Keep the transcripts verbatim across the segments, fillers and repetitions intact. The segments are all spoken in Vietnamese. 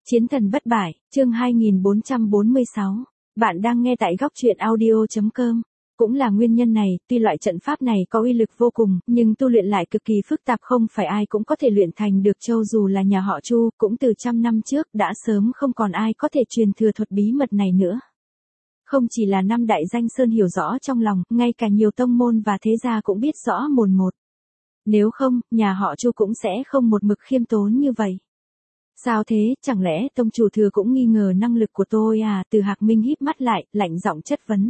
Chiến thần bất bại, chương hai nghìn bốn trăm bốn mươi sáu. Bạn đang nghe tại góc truyện audio chấm com. Cũng là nguyên nhân này, tuy loại trận pháp này có uy lực vô cùng, nhưng tu luyện lại cực kỳ phức tạp, không phải ai cũng có thể luyện thành được. Châu dù là nhà họ Chu, cũng từ trăm năm trước đã sớm không còn ai có thể truyền thừa thuật bí mật này nữa. Không chỉ là năm đại danh sơn hiểu rõ trong lòng, ngay cả nhiều tông môn và thế gia cũng biết rõ mồn một. Nếu không, nhà họ Chu cũng sẽ không một mực khiêm tốn như vậy. Sao thế, chẳng lẽ tông chủ thừa cũng nghi ngờ năng lực của tôi à? Từ Hạc Minh híp mắt lại, lạnh giọng chất vấn.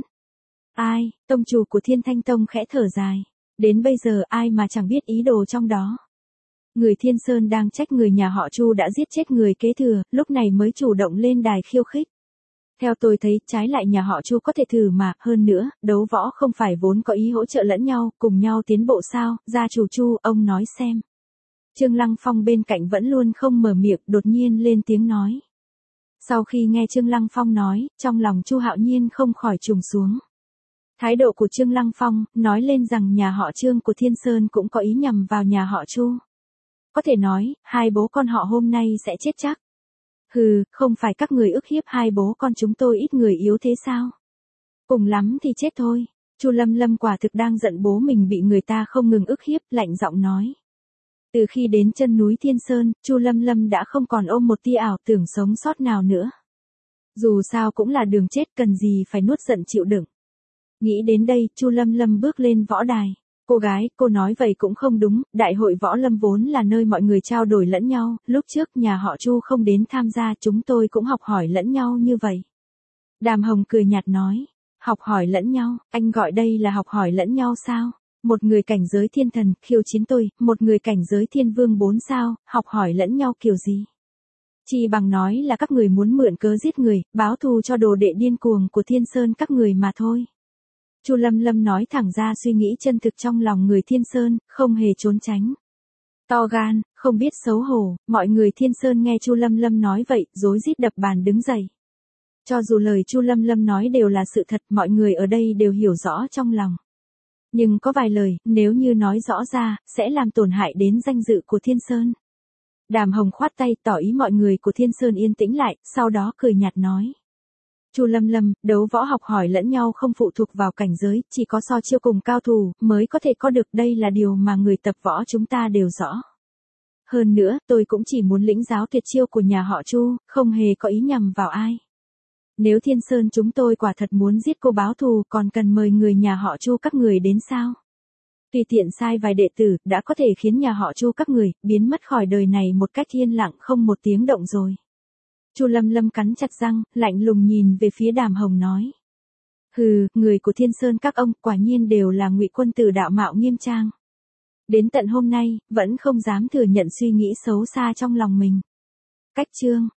Ai? Tông chủ của Thiên Thanh Tông khẽ thở dài. Đến bây giờ ai mà chẳng biết ý đồ trong đó. Người Thiên Sơn đang trách người nhà họ Chu đã giết chết người kế thừa, lúc này mới chủ động lên đài khiêu khích. Theo tôi thấy, trái lại nhà họ Chu có thể thử mà, hơn nữa, đấu võ không phải vốn có ý hỗ trợ lẫn nhau, cùng nhau tiến bộ sao? Gia chủ Chu, ông nói xem. Trương Lăng Phong bên cạnh vẫn luôn không mở miệng, đột nhiên lên tiếng nói. Sau khi nghe Trương Lăng Phong nói, trong lòng Chu Hạo Nhiên không khỏi trùng xuống. Thái độ của Trương Lăng Phong, nói lên rằng nhà họ Trương của Thiên Sơn cũng có ý nhằm vào nhà họ Chu. Có thể nói, hai bố con họ hôm nay sẽ chết chắc. Hừ, không phải các người ức hiếp hai bố con chúng tôi ít người yếu thế sao? Cùng lắm thì chết thôi. Chu Lâm Lâm quả thực đang giận bố mình bị người ta không ngừng ức hiếp, lạnh giọng nói. Từ khi đến chân núi Thiên Sơn, Chu Lâm Lâm đã không còn ôm một tia ảo tưởng sống sót nào nữa. Dù sao cũng là đường chết, cần gì phải nuốt giận chịu đựng. Nghĩ đến đây, Chu Lâm Lâm bước lên võ đài. Cô gái, cô nói vậy cũng không đúng, đại hội võ lâm vốn là nơi mọi người trao đổi lẫn nhau, lúc trước nhà họ Chu không đến tham gia, chúng tôi cũng học hỏi lẫn nhau như vậy. Đàm Hồng cười nhạt nói, học hỏi lẫn nhau, anh gọi đây là học hỏi lẫn nhau sao? Một người cảnh giới thiên thần, khiêu chiến tôi, một người cảnh giới thiên vương bốn sao, học hỏi lẫn nhau kiểu gì? Chỉ bằng nói là các người muốn mượn cớ giết người, báo thù cho đồ đệ điên cuồng của Thiên Sơn các người mà thôi. Chu Lâm Lâm nói thẳng ra suy nghĩ chân thực trong lòng người Thiên Sơn, không hề trốn tránh. To gan, không biết xấu hổ, mọi người Thiên Sơn nghe Chu Lâm Lâm nói vậy, rối rít đập bàn đứng dậy. Cho dù lời Chu Lâm Lâm nói đều là sự thật, mọi người ở đây đều hiểu rõ trong lòng. Nhưng có vài lời, nếu như nói rõ ra, sẽ làm tổn hại đến danh dự của Thiên Sơn. Đàm Hồng khoát tay tỏ ý mọi người của Thiên Sơn yên tĩnh lại, sau đó cười nhạt nói. Chu Lâm Lâm, đấu võ học hỏi lẫn nhau không phụ thuộc vào cảnh giới, chỉ có so chiêu cùng cao thủ, mới có thể có được, đây là điều mà người tập võ chúng ta đều rõ. Hơn nữa, tôi cũng chỉ muốn lĩnh giáo tuyệt chiêu của nhà họ Chu, không hề có ý nhằm vào ai. Nếu Thiên Sơn chúng tôi quả thật muốn giết cô báo thù, còn cần mời người nhà họ Chu các người đến sao? Tùy tiện sai vài đệ tử, đã có thể khiến nhà họ Chu các người, biến mất khỏi đời này một cách yên lặng không một tiếng động rồi. Chu Lâm Lâm cắn chặt răng, lạnh lùng nhìn về phía Đàm Hồng nói. Hừ, người của Thiên Sơn các ông, quả nhiên đều là ngụy quân tử đạo mạo nghiêm trang. Đến tận hôm nay, vẫn không dám thừa nhận suy nghĩ xấu xa trong lòng mình. Cách chương.